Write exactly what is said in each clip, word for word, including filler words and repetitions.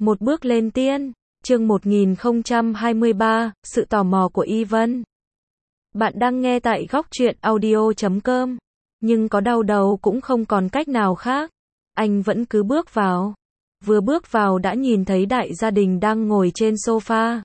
Một bước lên tiên, chương một nghìn không trăm hai mươi ba, sự tò mò của Y Vân. Bạn đang nghe tại góc truyện audio chấm com, nhưng có đau đầu cũng không còn cách nào khác. Anh vẫn cứ bước vào. Vừa bước vào đã nhìn thấy đại gia đình đang ngồi trên sofa.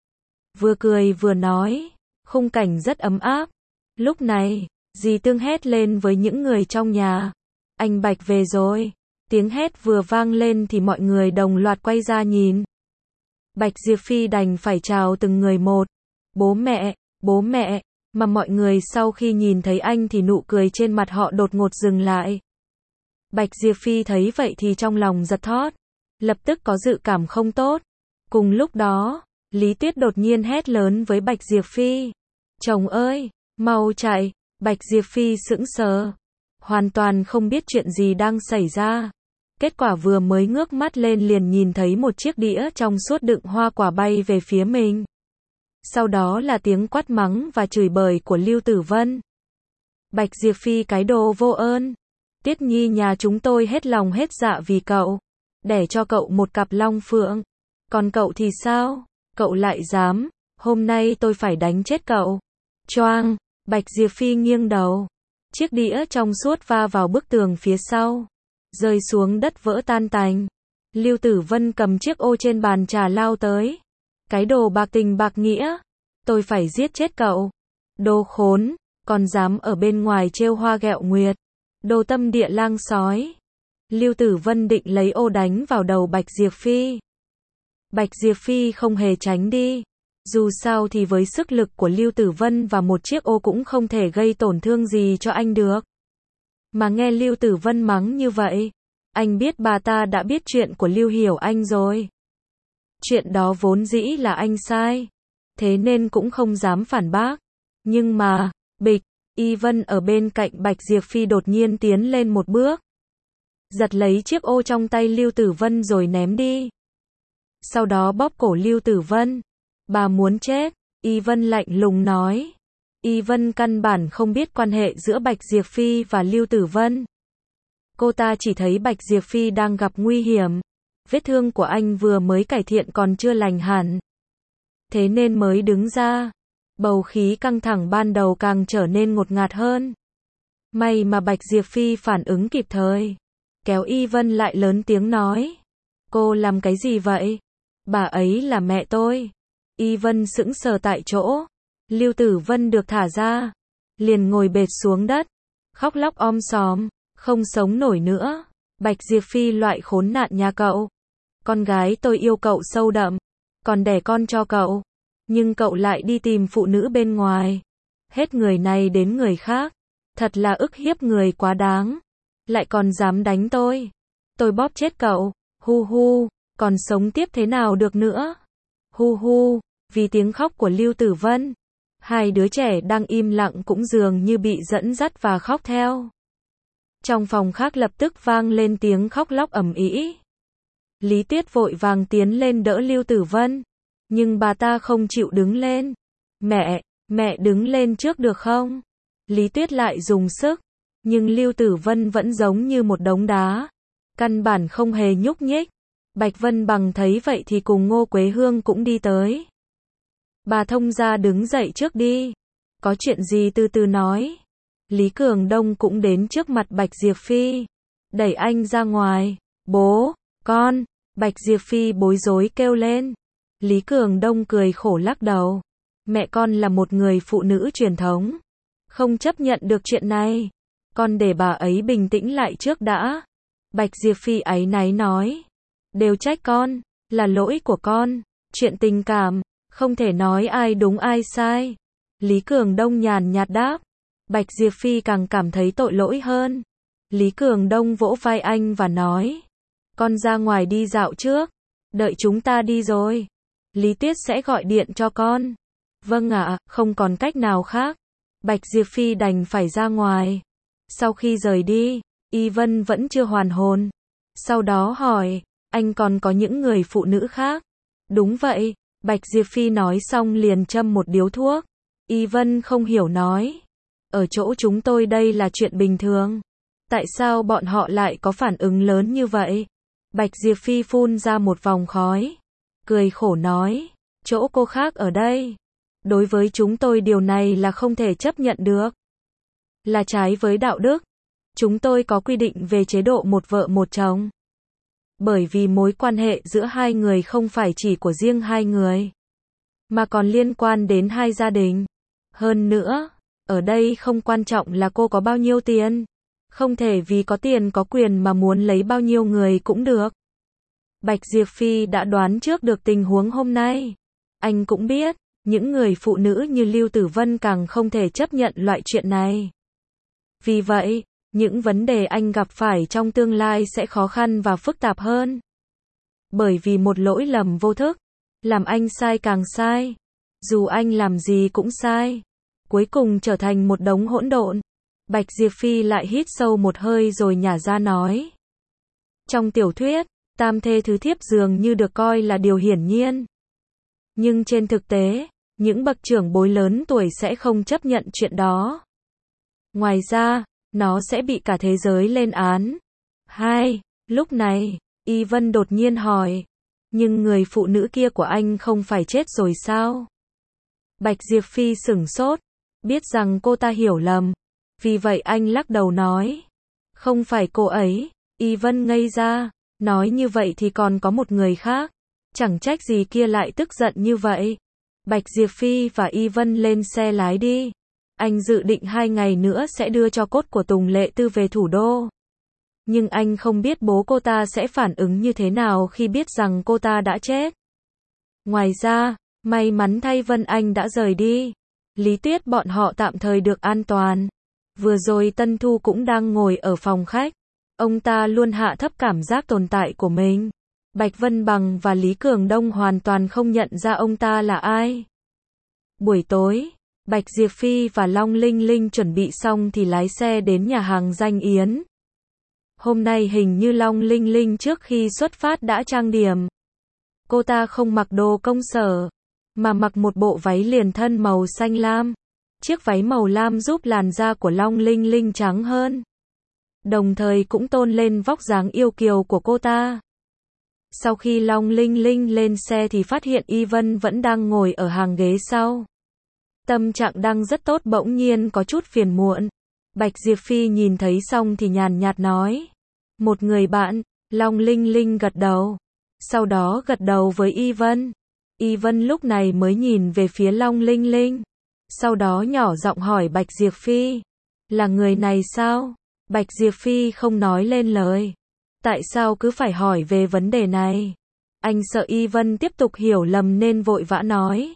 Vừa cười vừa nói, khung cảnh rất ấm áp. Lúc này, dì Tương hét lên với những người trong nhà. Anh Bạch về rồi. Tiếng hét vừa vang lên thì mọi người đồng loạt quay ra nhìn. Bạch Diệp Phi đành phải chào từng người một. Bố mẹ, bố mẹ, mà mọi người sau khi nhìn thấy anh thì nụ cười trên mặt họ đột ngột dừng lại. Bạch Diệp Phi thấy vậy thì trong lòng giật thót, lập tức có dự cảm không tốt. Cùng lúc đó, Lý Tuyết đột nhiên hét lớn với Bạch Diệp Phi. Chồng ơi, mau chạy, Bạch Diệp Phi sững sờ. Hoàn toàn không biết chuyện gì đang xảy ra. Kết quả vừa mới ngước mắt lên liền nhìn thấy một chiếc đĩa trong suốt đựng hoa quả bay về phía mình. Sau đó là tiếng quát mắng và chửi bới của Lưu Tử Vân. Bạch Diệp Phi cái đồ vô ơn. Tiết Nhi nhà chúng tôi hết lòng hết dạ vì cậu. Đẻ cho cậu một cặp long phượng. Còn cậu thì sao? Cậu lại dám. Hôm nay tôi phải đánh chết cậu. Choang. Bạch Diệp Phi nghiêng đầu. Chiếc đĩa trong suốt va vào bức tường phía sau. Rơi xuống đất vỡ tan tành. Lưu Tử Vân cầm chiếc ô trên bàn trà lao tới. Cái đồ bạc tình bạc nghĩa. Tôi phải giết chết cậu. Đồ khốn. Còn dám ở bên ngoài trêu hoa ghẹo nguyệt. Đồ tâm địa lang sói. Lưu Tử Vân định lấy ô đánh vào đầu Bạch Diệp Phi. Bạch Diệp Phi không hề tránh đi. Dù sao thì với sức lực của Lưu Tử Vân và một chiếc ô cũng không thể gây tổn thương gì cho anh được. Mà nghe Lưu Tử Vân mắng như vậy, anh biết bà ta đã biết chuyện của Lưu Hiểu Anh rồi. Chuyện đó vốn dĩ là anh sai, thế nên cũng không dám phản bác. Nhưng mà, bịch, Y Vân ở bên cạnh Bạch Diệp Phi đột nhiên tiến lên một bước. Giật lấy chiếc ô trong tay Lưu Tử Vân rồi ném đi. Sau đó bóp cổ Lưu Tử Vân. Bà muốn chết, Y Vân lạnh lùng nói. Y Vân căn bản không biết quan hệ giữa Bạch Diệp Phi và Lưu Tử Vân. Cô ta chỉ thấy Bạch Diệp Phi đang gặp nguy hiểm. Vết thương của anh vừa mới cải thiện còn chưa lành hẳn. Thế nên mới đứng ra. Bầu khí căng thẳng ban đầu càng trở nên ngột ngạt hơn. May mà Bạch Diệp Phi phản ứng kịp thời. Kéo Y Vân lại lớn tiếng nói. Cô làm cái gì vậy? Bà ấy là mẹ tôi. Y Vân sững sờ tại chỗ. Lưu Tử Vân được thả ra. Liền ngồi bệt xuống đất. Khóc lóc om sòm. Không sống nổi nữa. Bạch Diệp Phi loại khốn nạn nhà cậu. Con gái tôi yêu cậu sâu đậm. Còn đẻ con cho cậu. Nhưng cậu lại đi tìm phụ nữ bên ngoài. Hết người này đến người khác. Thật là ức hiếp người quá đáng. Lại còn dám đánh tôi. Tôi bóp chết cậu. Hu hu. Còn sống tiếp thế nào được nữa. Hu hu. Vì tiếng khóc của Lưu Tử Vân, hai đứa trẻ đang im lặng cũng dường như bị dẫn dắt và khóc theo. Trong phòng khác lập tức vang lên tiếng khóc lóc ầm ĩ. Lý Tuyết vội vàng tiến lên đỡ Lưu Tử Vân, nhưng bà ta không chịu đứng lên. Mẹ, mẹ đứng lên trước được không? Lý Tuyết lại dùng sức, nhưng Lưu Tử Vân vẫn giống như một đống đá, căn bản không hề nhúc nhích. Bạch Vân Bằng thấy vậy thì cùng Ngô Quế Hương cũng đi tới. Bà thông gia đứng dậy trước đi. Có chuyện gì từ từ nói. Lý Cường Đông cũng đến trước mặt Bạch Diệp Phi. Đẩy anh ra ngoài. Bố, con. Bạch Diệp Phi bối rối kêu lên. Lý Cường Đông cười khổ lắc đầu. Mẹ con là một người phụ nữ truyền thống. Không chấp nhận được chuyện này. Con để bà ấy bình tĩnh lại trước đã. Bạch Diệp Phi áy náy nói. Đều trách con. Là lỗi của con. Chuyện tình cảm. Không thể nói ai đúng ai sai. Lý Cường Đông nhàn nhạt đáp. Bạch Diệp Phi càng cảm thấy tội lỗi hơn. Lý Cường Đông vỗ vai anh và nói. Con ra ngoài đi dạo trước. Đợi chúng ta đi rồi. Lý Tuyết sẽ gọi điện cho con. Vâng ạ, không còn cách nào khác. Bạch Diệp Phi đành phải ra ngoài. Sau khi rời đi, Y Vân vẫn chưa hoàn hồn. Sau đó hỏi, anh còn có những người phụ nữ khác? Đúng vậy. Bạch Diệp Phi nói xong liền châm một điếu thuốc. Y Vân không hiểu nói. Ở chỗ chúng tôi đây là chuyện bình thường. Tại sao bọn họ lại có phản ứng lớn như vậy? Bạch Diệp Phi phun ra một vòng khói, cười khổ nói, chỗ cô khác ở đây. Đối với chúng tôi điều này là không thể chấp nhận được. Là trái với đạo đức. Chúng tôi có quy định về chế độ một vợ một chồng. Bởi vì mối quan hệ giữa hai người không phải chỉ của riêng hai người, mà còn liên quan đến hai gia đình. Hơn nữa, ở đây không quan trọng là cô có bao nhiêu tiền. Không thể vì có tiền có quyền mà muốn lấy bao nhiêu người cũng được. Bạch Diệp Phi đã đoán trước được tình huống hôm nay. Anh cũng biết, những người phụ nữ như Lưu Tử Vân càng không thể chấp nhận loại chuyện này. Vì vậy, những vấn đề anh gặp phải trong tương lai sẽ khó khăn và phức tạp hơn. Bởi vì một lỗi lầm vô thức, làm anh sai càng sai. Dù anh làm gì cũng sai. Cuối cùng trở thành một đống hỗn độn. Bạch Diệp Phi lại hít sâu một hơi rồi nhả ra nói. Trong tiểu thuyết, tam thê thứ thiếp dường như được coi là điều hiển nhiên. Nhưng trên thực tế, những bậc trưởng bối lớn tuổi sẽ không chấp nhận chuyện đó. Ngoài ra, nó sẽ bị cả thế giới lên án. Hai, lúc này, Y Vân đột nhiên hỏi. Nhưng người phụ nữ kia của anh không phải chết rồi sao? Bạch Diệp Phi sửng sốt, biết rằng cô ta hiểu lầm. Vì vậy anh lắc đầu nói. Không phải cô ấy. Y Vân ngây ra, nói như vậy thì còn có một người khác. Chẳng trách gì kia lại tức giận như vậy. Bạch Diệp Phi và Y Vân lên xe lái đi. Anh dự định hai ngày nữa sẽ đưa cho cốt của Tùng Lệ Tư về thủ đô. Nhưng anh không biết bố cô ta sẽ phản ứng như thế nào khi biết rằng cô ta đã chết. Ngoài ra, may mắn thay Vân Anh đã rời đi. Lý Tuyết bọn họ tạm thời được an toàn. Vừa rồi Tân Thu cũng đang ngồi ở phòng khách. Ông ta luôn hạ thấp cảm giác tồn tại của mình. Bạch Vân Bằng và Lý Cường Đông hoàn toàn không nhận ra ông ta là ai. Buổi tối, Bạch Diệp Phi và Long Linh Linh chuẩn bị xong thì lái xe đến nhà hàng Danh Yến. Hôm nay hình như Long Linh Linh trước khi xuất phát đã trang điểm. Cô ta không mặc đồ công sở, mà mặc một bộ váy liền thân màu xanh lam. Chiếc váy màu lam giúp làn da của Long Linh Linh trắng hơn. Đồng thời cũng tôn lên vóc dáng yêu kiều của cô ta. Sau khi Long Linh Linh lên xe thì phát hiện Y Vân vẫn đang ngồi ở hàng ghế sau. Tâm trạng đang rất tốt bỗng nhiên có chút phiền muộn. Bạch Diệp Phi nhìn thấy xong thì nhàn nhạt nói. Một người bạn, Long Linh Linh gật đầu. Sau đó gật đầu với Y Vân. Y Vân lúc này mới nhìn về phía Long Linh Linh. Sau đó nhỏ giọng hỏi Bạch Diệp Phi. Là người này sao? Bạch Diệp Phi không nói lên lời. Tại sao cứ phải hỏi về vấn đề này? Anh sợ Y Vân tiếp tục hiểu lầm nên vội vã nói.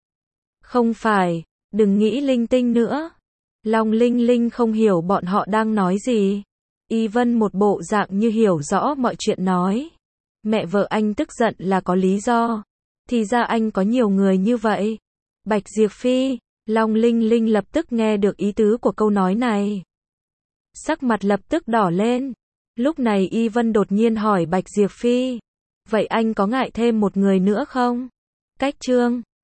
Không phải, đừng nghĩ linh tinh nữa. Long Linh Linh không hiểu bọn họ đang nói gì. Y Vân một bộ dạng như hiểu rõ mọi chuyện nói. Mẹ vợ anh tức giận là có lý do. Thì ra anh có nhiều người như vậy. Bạch Diệp Phi, Long Linh Linh lập tức nghe được ý tứ của câu nói này. Sắc mặt lập tức đỏ lên. Lúc này Y Vân đột nhiên hỏi Bạch Diệp Phi. Vậy anh có ngại thêm một người nữa không? Cách chương